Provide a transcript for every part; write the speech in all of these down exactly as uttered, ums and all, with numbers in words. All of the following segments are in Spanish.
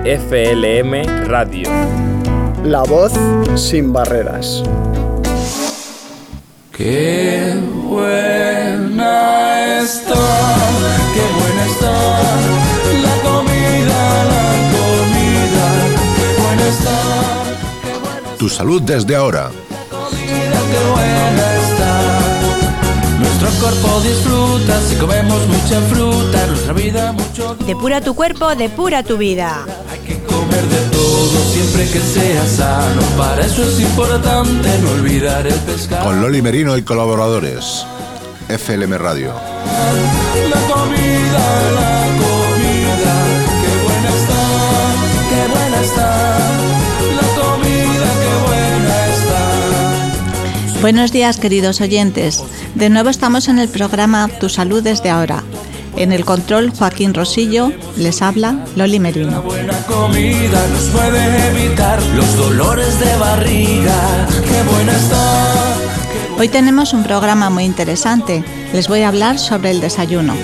F L M Radio. La voz sin barreras. Qué buena está, qué buena está la comida, la comida, qué buena está, qué buena está. Tu salud desde ahora. La comida, qué buena está. Nuestro cuerpo disfruta si comemos mucha fruta, nuestra vida mucho. Depura tu cuerpo, depura tu vida. Hay que comer de todo siempre que sea sano. Para eso es importante no olvidar el pescado. Con Loli Merino y colaboradores. F L M Radio. La comida, la comida, qué buena está, qué buena está. La comida, qué buena está. Buenos días, queridos oyentes. De nuevo estamos en el programa Tu Salud desde ahora. En el control, Joaquín Rosillo, les habla Loli Merino. La buena comida nos puede evitar los dolores de barriga, qué buena está. Hoy tenemos un programa muy interesante. Les voy a hablar sobre el desayuno.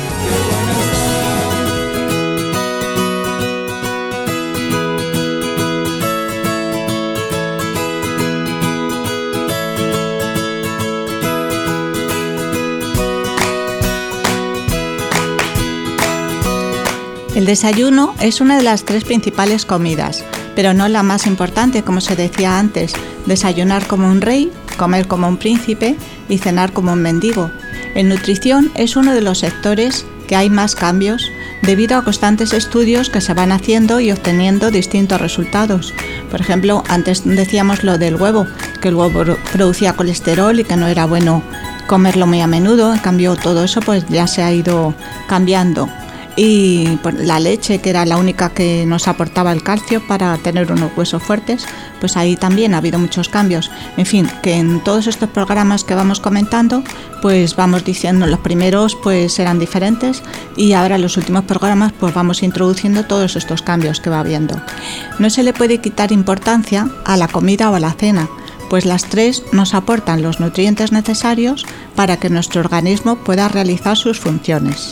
El desayuno es una de las tres principales comidas, pero no la más importante, como se decía antes: desayunar como un rey, comer como un príncipe y cenar como un mendigo. En nutrición es uno de los sectores que hay más cambios debido a constantes estudios que se van haciendo y obteniendo distintos resultados. Por ejemplo, antes decíamos lo del huevo, que el huevo producía colesterol y que no era bueno comerlo muy a menudo. En cambio, todo eso pues ya se ha ido cambiando. Y la leche, que era la única que nos aportaba el calcio para tener unos huesos fuertes, pues ahí también ha habido muchos cambios. En fin, que en todos estos programas que vamos comentando, pues vamos diciendo, los primeros pues eran diferentes y ahora en los últimos programas pues vamos introduciendo todos estos cambios que va habiendo. No se le puede quitar importancia a la comida o a la cena, pues las tres nos aportan los nutrientes necesarios para que nuestro organismo pueda realizar sus funciones.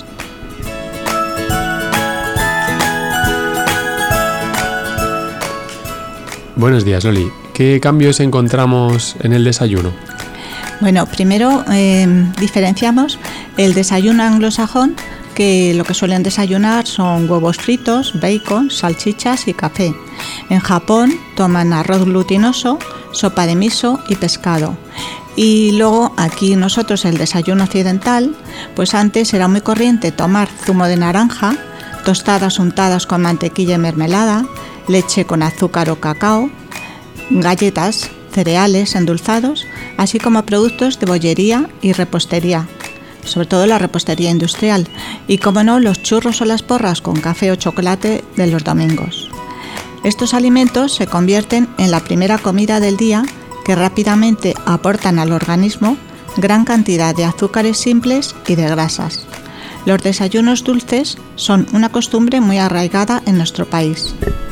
Buenos días, Loli. ¿Qué cambios encontramos en el desayuno? Bueno, primero eh, diferenciamos el desayuno anglosajón, que lo que suelen desayunar son huevos fritos, bacon, salchichas y café. En Japón toman arroz glutinoso, sopa de miso y pescado. Y luego aquí nosotros el desayuno occidental, pues antes era muy corriente tomar zumo de naranja, tostadas untadas con mantequilla y mermelada, leche con azúcar o cacao, galletas, cereales endulzados, así como productos de bollería y repostería, sobre todo la repostería industrial, y como no, los churros o las porras con café o chocolate de los domingos. Estos alimentos se convierten en la primera comida del día, que rápidamente aportan al organismo gran cantidad de azúcares simples y de grasas. Los desayunos dulces son una costumbre muy arraigada en nuestro país.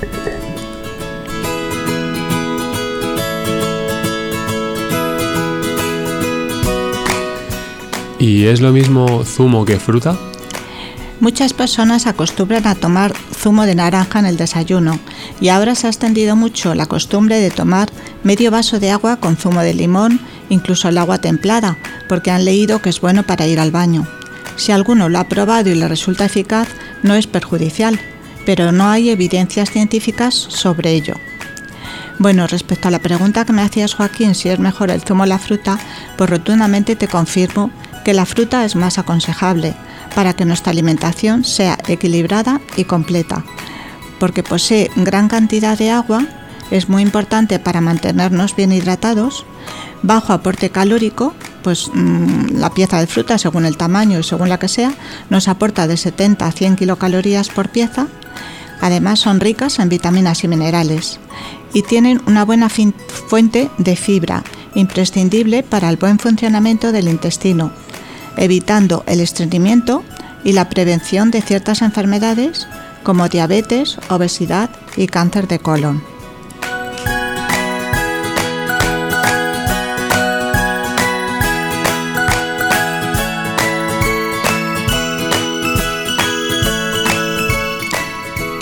¿Y es lo mismo zumo que fruta? Muchas personas acostumbran a tomar zumo de naranja en el desayuno y ahora se ha extendido mucho la costumbre de tomar medio vaso de agua con zumo de limón, incluso el agua templada, porque han leído que es bueno para ir al baño. Si alguno lo ha probado y le resulta eficaz, no es perjudicial, pero no hay evidencias científicas sobre ello. Bueno, respecto a la pregunta que me hacías, Joaquín, si es mejor el zumo o la fruta, pues rotundamente te confirmo que la fruta es más aconsejable para que nuestra alimentación sea equilibrada y completa, porque posee gran cantidad de agua, es muy importante para mantenernos bien hidratados, bajo aporte calórico, pues mmm, la pieza de fruta, según el tamaño y según la que sea, nos aporta de setenta a cien kilocalorías por pieza. Además son ricas en vitaminas y minerales y tienen una buena fin- fuente de fibra, imprescindible para el buen funcionamiento del intestino, evitando el estreñimiento y la prevención de ciertas enfermedades como diabetes, obesidad y cáncer de colon.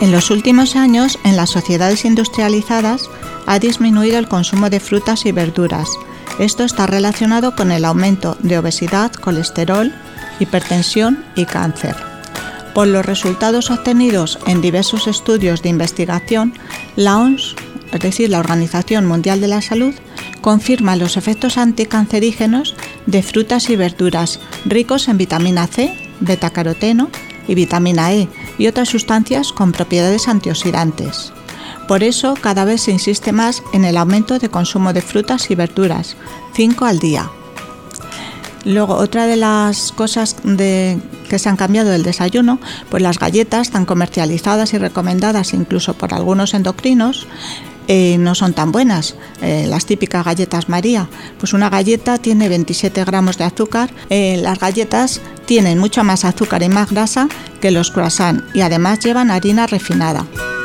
En los últimos años, en las sociedades industrializadas, ha disminuido el consumo de frutas y verduras. Esto está relacionado con el aumento de obesidad, colesterol, hipertensión y cáncer. Por los resultados obtenidos en diversos estudios de investigación, la O M S, es decir, la Organización Mundial de la Salud, confirma los efectos anticancerígenos de frutas y verduras ricos en vitamina C, betacaroteno y vitamina E y otras sustancias con propiedades antioxidantes. Por eso, cada vez se insiste más en el aumento de consumo de frutas y verduras, cinco al día. Luego, otra de las cosas de, que se han cambiado del desayuno, pues las galletas tan comercializadas y recomendadas incluso por algunos endocrinos, eh, no son tan buenas. Eh, las típicas galletas María, pues una galleta tiene veintisiete gramos de azúcar. Eh, las galletas tienen mucho más azúcar y más grasa que los croissants y además llevan harina refinada.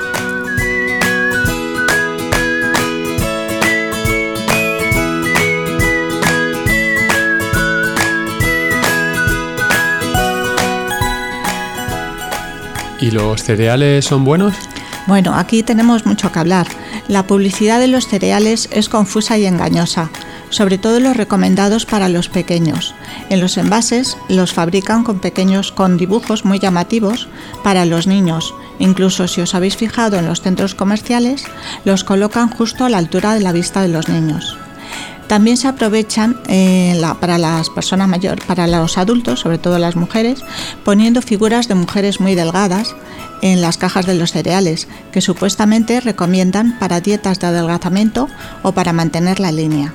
¿Y los cereales son buenos? Bueno, aquí tenemos mucho que hablar. La publicidad de los cereales es confusa y engañosa, sobre todo los recomendados para los pequeños. En los envases los fabrican con pequeños con dibujos muy llamativos para los niños. Incluso si os habéis fijado en los centros comerciales, los colocan justo a la altura de la vista de los niños. También se aprovechan eh, la, para las personas mayores, para los adultos, sobre todo las mujeres, poniendo figuras de mujeres muy delgadas en las cajas de los cereales, que supuestamente recomiendan para dietas de adelgazamiento o para mantener la línea.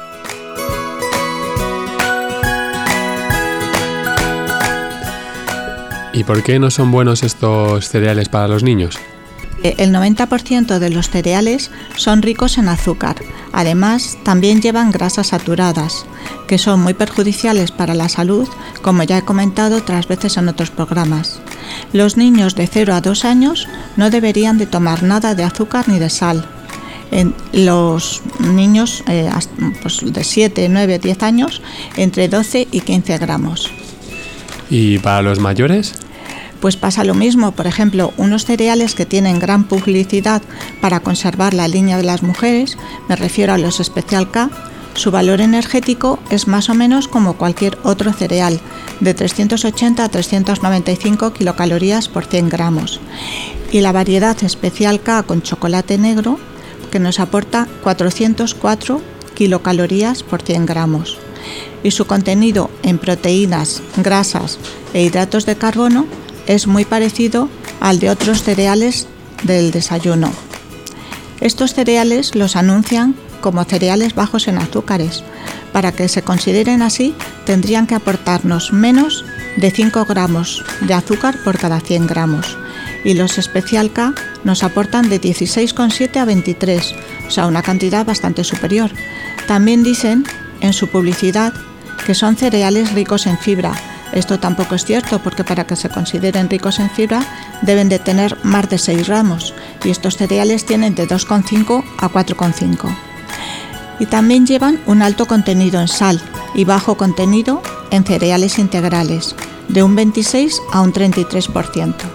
¿Y por qué no son buenos estos cereales para los niños? El noventa por ciento de los cereales son ricos en azúcar. Además, también llevan grasas saturadas, que son muy perjudiciales para la salud, como ya he comentado otras veces en otros programas. Los niños de cero a dos años no deberían de tomar nada de azúcar ni de sal. En los niños eh, pues de siete, nueve, diez años, entre doce y quince gramos. ¿Y para los mayores? Pues pasa lo mismo. Por ejemplo, unos cereales que tienen gran publicidad para conservar la línea de las mujeres, me refiero a los Special K, su valor energético es más o menos como cualquier otro cereal, de trescientos ochenta a trescientos noventa y cinco kilocalorías por cien gramos. Y la variedad Special K con chocolate negro, que nos aporta cuatrocientos cuatro kilocalorías por cien gramos. Y su contenido en proteínas, grasas e hidratos de carbono es muy parecido al de otros cereales del desayuno. Estos cereales los anuncian como cereales bajos en azúcares. Para que se consideren así, tendrían que aportarnos menos de cinco gramos de azúcar por cada cien gramos. Y los Special K nos aportan de dieciséis coma siete a veintitrés, o sea, una cantidad bastante superior. También dicen en su publicidad que son cereales ricos en fibra. Esto tampoco es cierto, porque para que se consideren ricos en fibra deben de tener más de seis gramos y estos cereales tienen de dos coma cinco a cuatro coma cinco. Y también llevan un alto contenido en sal y bajo contenido en cereales integrales, de un veintiséis a un treinta y tres por ciento.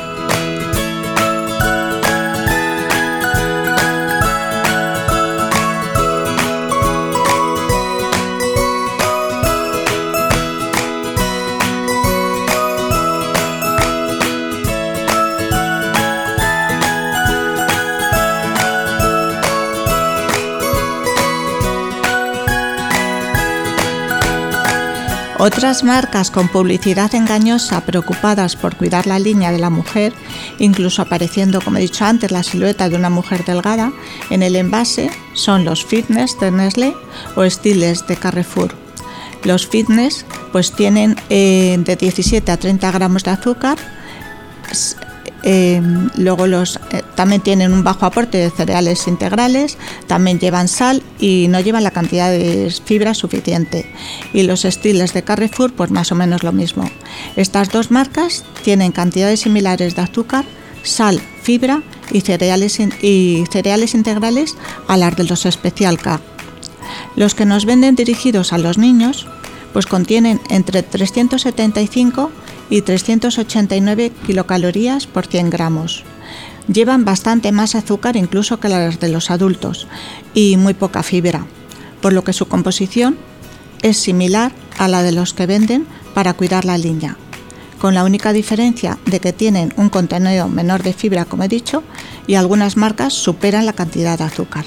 Otras marcas con publicidad engañosa preocupadas por cuidar la línea de la mujer, incluso apareciendo, como he dicho antes, la silueta de una mujer delgada en el envase, son los Fitness de Nestlé o Stiles de Carrefour. Los Fitness pues tienen eh, de diecisiete a treinta gramos de azúcar. Eh, luego los eh, también tienen un bajo aporte de cereales integrales, también llevan sal y no llevan la cantidad de fibra suficiente. Y los Stiles de Carrefour pues más o menos lo mismo. Estas dos marcas tienen cantidades similares de azúcar, sal, fibra y cereales, in- y cereales integrales a las de los Special K. Los que nos venden dirigidos a los niños pues contienen entre trescientos setenta y cinco y trescientos ochenta y nueve kilocalorías por cien gramos. Llevan bastante más azúcar incluso que las de los adultos y muy poca fibra, por lo que su composición es similar a la de los que venden para cuidar la línea, con la única diferencia de que tienen un contenido menor de fibra, como he dicho, y algunas marcas superan la cantidad de azúcar.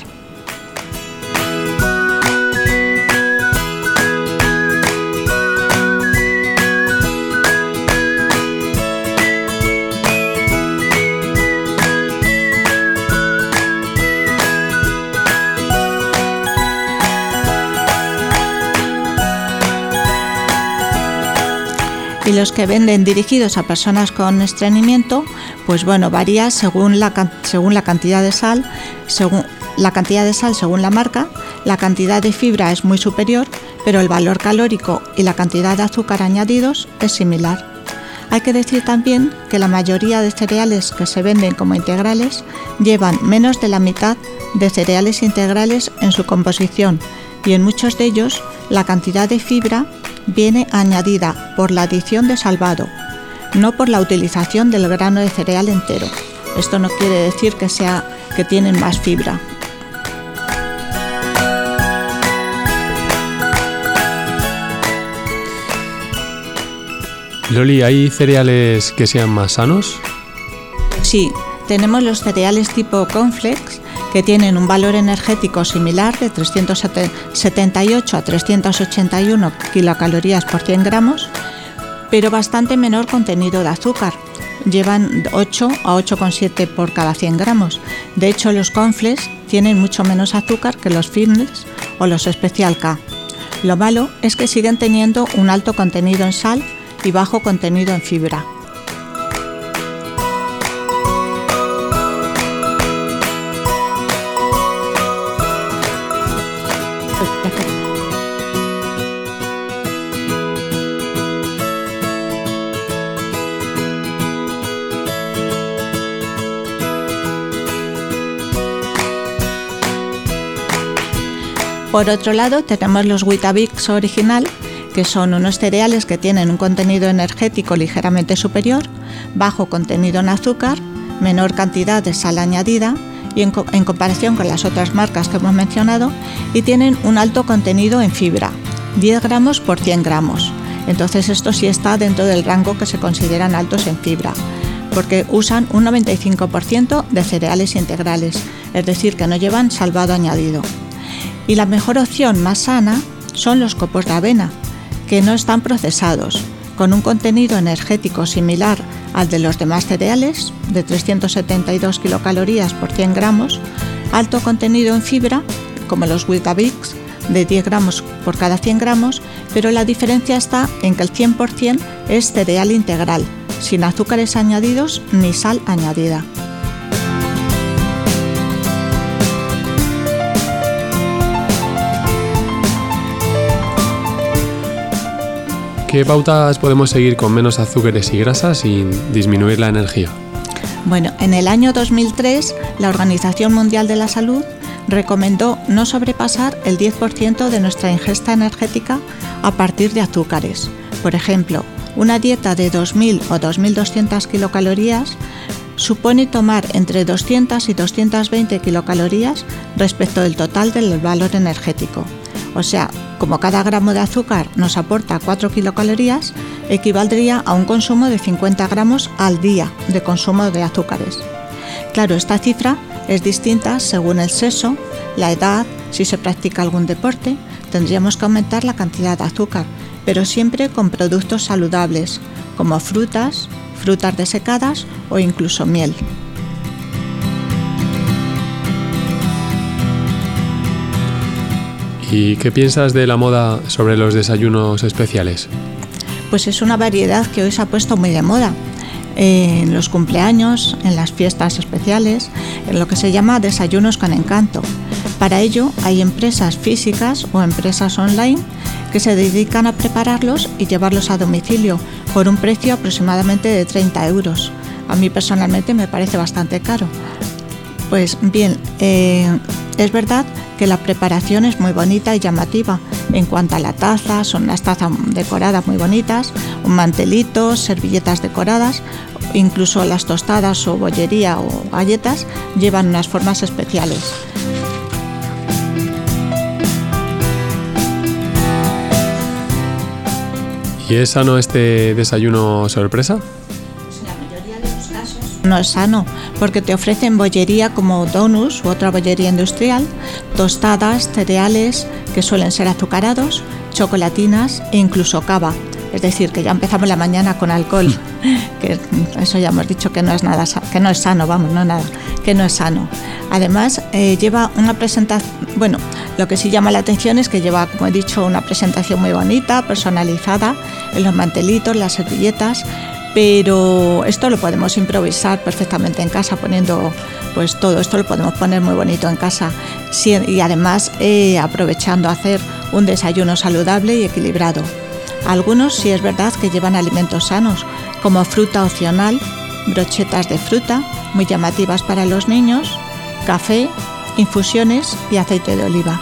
Y los que venden dirigidos a personas con estreñimiento, pues bueno, varía según la, según la cantidad de sal, según la cantidad de sal según la marca, la cantidad de fibra es muy superior, pero el valor calórico y la cantidad de azúcar añadidos es similar. Hay que decir también que la mayoría de cereales que se venden como integrales llevan menos de la mitad de cereales integrales en su composición y en muchos de ellos la cantidad de fibra viene añadida por la adición de salvado, no por la utilización del grano de cereal entero. Esto no quiere decir que sea que tienen más fibra. Loli, ¿hay cereales que sean más sanos? Sí, tenemos los cereales tipo cornflakes, que tienen un valor energético similar de trescientos setenta y ocho a trescientos ochenta y uno kilocalorías por cien gramos, pero bastante menor contenido de azúcar. Llevan ocho a ocho coma siete por cada cien gramos. De hecho, los cornflakes tienen mucho menos azúcar que los fitness o los Special K. Lo malo es que siguen teniendo un alto contenido en sal y bajo contenido en fibra. Por otro lado, tenemos los Weetabix original, que son unos cereales que tienen un contenido energético ligeramente superior, bajo contenido en azúcar, menor cantidad de sal añadida y en, co- en comparación con las otras marcas que hemos mencionado, y tienen un alto contenido en fibra, diez gramos por cien gramos. Entonces esto sí está dentro del rango que se consideran altos en fibra, porque usan un noventa y cinco por ciento de cereales integrales, es decir, que no llevan salvado añadido. Y la mejor opción más sana son los copos de avena, que no están procesados, con un contenido energético similar al de los demás cereales, de trescientos setenta y dos kilocalorías por cien gramos, alto contenido en fibra, como los Weetabix, de diez gramos por cada cien gramos, pero la diferencia está en que el cien por ciento es cereal integral, sin azúcares añadidos ni sal añadida. ¿Qué pautas podemos seguir con menos azúcares y grasas sin disminuir la energía? Bueno, en el año dos mil tres, la Organización Mundial de la Salud recomendó no sobrepasar el diez por ciento de nuestra ingesta energética a partir de azúcares. Por ejemplo, una dieta de dos mil o dos mil doscientas kilocalorías supone tomar entre doscientas y doscientas veinte kilocalorías respecto del total del valor energético. O sea, como cada gramo de azúcar nos aporta cuatro kilocalorías, equivaldría a un consumo de cincuenta gramos al día de consumo de azúcares. Claro, esta cifra es distinta según el sexo, la edad, si se practica algún deporte. Tendríamos que aumentar la cantidad de azúcar, pero siempre con productos saludables, como frutas, frutas desecadas o incluso miel. ¿Y qué piensas de la moda sobre los desayunos especiales? Pues es una variedad que hoy se ha puesto muy de moda. En los cumpleaños, en las fiestas especiales, en lo que se llama desayunos con encanto. Para ello hay empresas físicas o empresas online que se dedican a prepararlos y llevarlos a domicilio por un precio aproximadamente de treinta euros. A mí personalmente me parece bastante caro. Pues bien, eh, es verdad que la preparación es muy bonita y llamativa. En cuanto a la taza, son unas tazas decoradas muy bonitas, un mantelito, servilletas decoradas incluso las tostadas o bollería o galletas llevan unas formas especiales. ¿Y es sano este desayuno sorpresa? No es sano, porque te ofrecen bollería como donuts u otra bollería industrial, tostadas, cereales que suelen ser azucarados, chocolatinas e incluso cava. Es decir, que ya empezamos la mañana con alcohol, que eso ya hemos dicho que no es nada, que no es sano, vamos, no nada, que no es sano. Además, eh, lleva una presentación, bueno, lo que sí llama la atención es que lleva, como he dicho, una presentación muy bonita, personalizada, en los mantelitos, las servilletas, pero esto lo podemos improvisar perfectamente en casa poniendo, pues todo esto lo podemos poner muy bonito en casa sí, y además eh, aprovechando hacer un desayuno saludable y equilibrado. Algunos sí es verdad que llevan alimentos sanos, como fruta opcional, brochetas de fruta, muy llamativas para los niños, café, infusiones y aceite de oliva.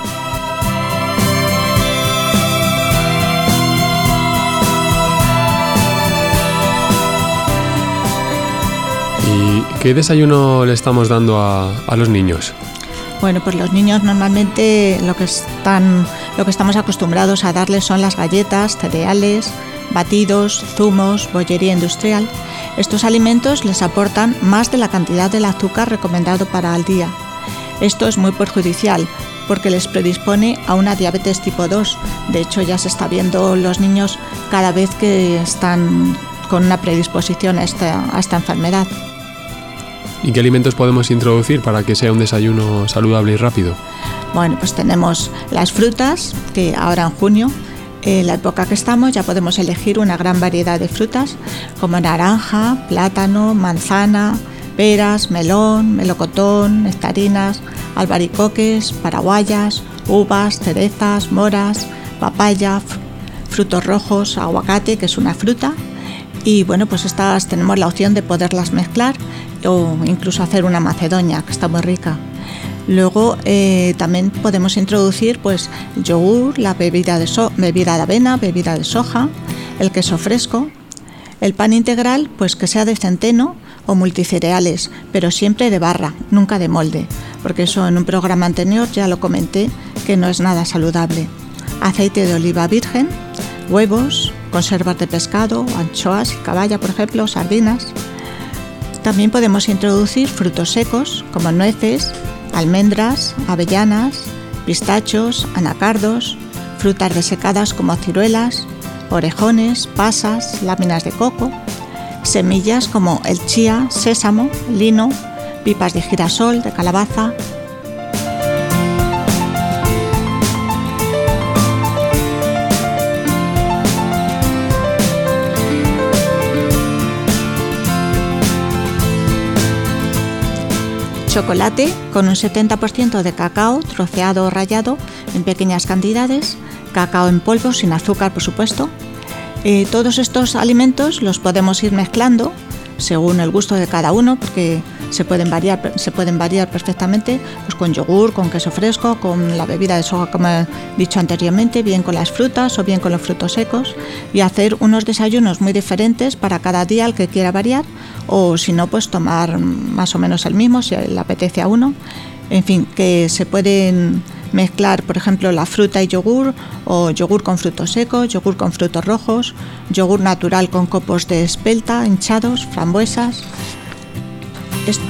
¿Y qué desayuno le estamos dando a, a los niños? Bueno, pues los niños normalmente lo que están, lo que estamos acostumbrados a darles son las galletas, cereales, batidos, zumos, bollería industrial. Estos alimentos les aportan más de la cantidad del azúcar recomendado para el día. Esto es muy perjudicial porque les predispone a una diabetes tipo dos. De hecho, ya se está viendo los niños cada vez que están con una predisposición a esta, a esta enfermedad. ¿Y qué alimentos podemos introducir para que sea un desayuno saludable y rápido? Bueno, pues tenemos las frutas, que ahora en junio, en la época que estamos, ya podemos elegir una gran variedad de frutas, como naranja, plátano, manzana, peras, melón, melocotón, nectarinas, albaricoques, paraguayas, uvas, cerezas, moras, papaya, frutos rojos, aguacate, que es una fruta. Y bueno, pues estas tenemos la opción de poderlas mezclar o incluso hacer una macedonia, que está muy rica. Luego eh, también podemos introducir pues yogur, la bebida de, so- bebida de avena, bebida de soja, el queso fresco, el pan integral, pues que sea de centeno o multicereales, pero siempre de barra, nunca de molde, porque eso en un programa anterior ya lo comenté que no es nada saludable. Aceite de oliva virgen, huevos, conservas de pescado, anchoas y caballa, por ejemplo, sardinas. También podemos introducir frutos secos como nueces, almendras, avellanas, pistachos, anacardos, frutas desecadas como ciruelas, orejones, pasas, láminas de coco, semillas como el chía, sésamo, lino, pipas de girasol, de calabaza. Chocolate con un setenta por ciento de cacao troceado o rallado en pequeñas cantidades, cacao en polvo sin azúcar, por supuesto. Eh, todos estos alimentos los podemos ir mezclando según el gusto de cada uno, porque se pueden variar, se pueden variar perfectamente, pues con yogur, con queso fresco, con la bebida de soja, como he dicho anteriormente, bien con las frutas o bien con los frutos secos, y hacer unos desayunos muy diferentes para cada día al que quiera variar, o si no, pues tomar más o menos el mismo, si le apetece a uno. En fin, que se pueden mezclar, por ejemplo, la fruta y yogur, o yogur con frutos secos, yogur con frutos rojos, yogur natural con copos de espelta, hinchados, frambuesas. Esto.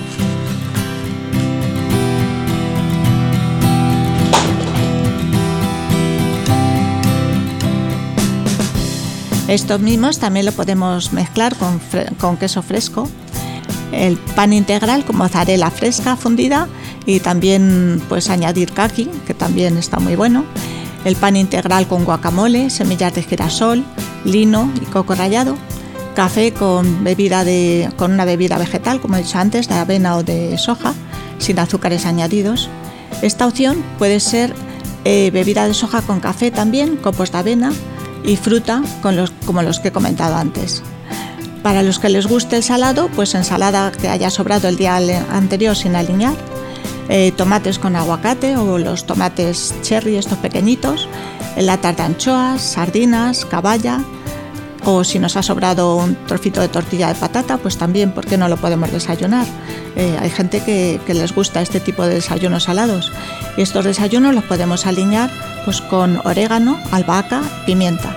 Estos mismos también lo podemos mezclar con, fre- con queso fresco, el pan integral con mozzarella fresca fundida y también pues añadir caqui, que también está muy bueno, el pan integral con guacamole, semillas de girasol, lino y coco rallado, café con, bebida de, con una bebida vegetal, como he dicho antes, de avena o de soja, sin azúcares añadidos. Esta opción puede ser eh, bebida de soja con café también, copos de avena y fruta con los, como los que he comentado antes. Para los que les guste el salado, pues ensalada que haya sobrado el día anterior sin aliñar, eh, tomates con aguacate o los tomates cherry, estos pequeñitos, latas de anchoas, sardinas, caballa, O si nos ha sobrado un trocito de tortilla de patata, pues también, ¿por qué no lo podemos desayunar? Eh, hay gente que, que les gusta este tipo de desayunos salados. Y estos desayunos los podemos alinear pues, con orégano, albahaca, pimienta.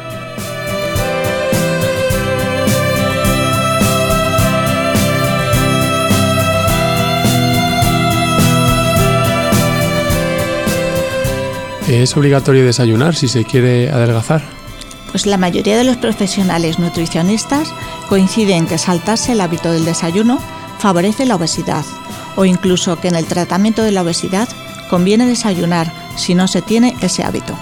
¿Es obligatorio desayunar si se quiere adelgazar? Pues la mayoría de los profesionales nutricionistas coinciden en que saltarse el hábito del desayuno favorece la obesidad, o incluso que en el tratamiento de la obesidad conviene desayunar si no se tiene ese hábito.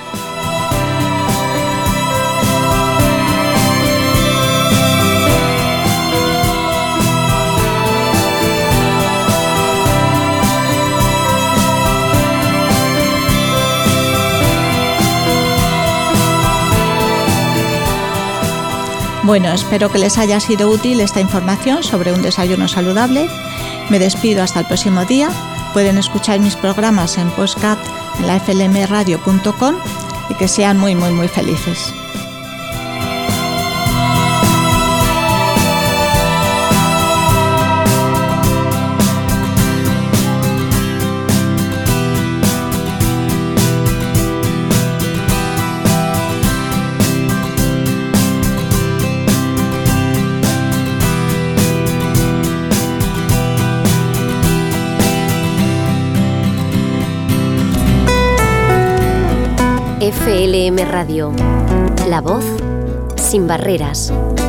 Bueno, espero que les haya sido útil esta información sobre un desayuno saludable. Me despido hasta el próximo día. Pueden escuchar mis programas en podcast en la f l m radio punto com y que sean muy, muy, muy felices. F L M Radio, la voz sin barreras.